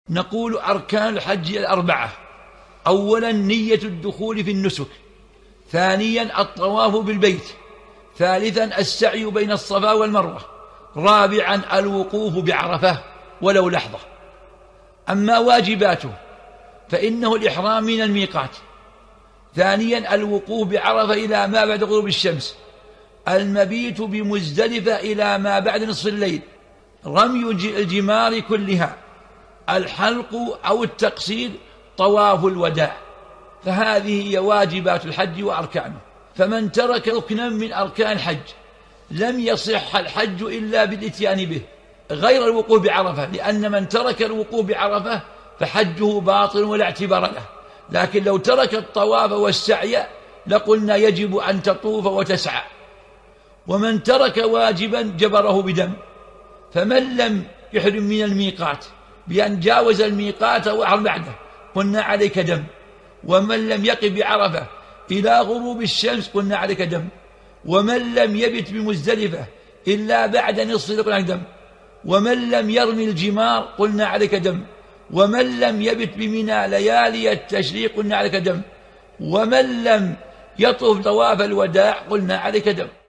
نقول أركان الحج الأربعة: أولا نية الدخول في النسك، ثانيا الطواف بالبيت، ثالثا السعي بين الصفا والمروة، رابعا الوقوف بعرفة ولو لحظة. أما واجباته فإنه الإحرام من الميقات، ثانيا الوقوف بعرفة إلى ما بعد غروب الشمس، المبيت بمزدلفة إلى ما بعد نصف الليل، رمي الجمار كلها، الحلق أو التقصير، طواف الوداع. فهذه هي واجبات الحج وأركانه. فمن ترك ركنا من أركان الحج لم يصح الحج إلا بالإتيان به، غير الوقوف بعرفة، لأن من ترك الوقوف بعرفة فحجه باطل ولا اعتبار له. لكن لو ترك الطواف والسعي لقلنا يجب أن تطوف وتسعى. ومن ترك واجبا جبره بدم، فمن لم يحرم من الميقات بأن جاوز الميقات وأحرم بعده قلنا عليك دم، ومن لم يقف بعرفة إلى غروب الشمس قلنا عليك دم، ومن لم يبت بمزدلفة إلا بعد نصف الليل قلنا عليك دم، ومن لم يرمي الجمار قلنا عليك دم، ومن لم يبت بمنى ليالي التشريق قلنا عليك دم، ومن لم يطوف طواف الوداع قلنا عليك دم.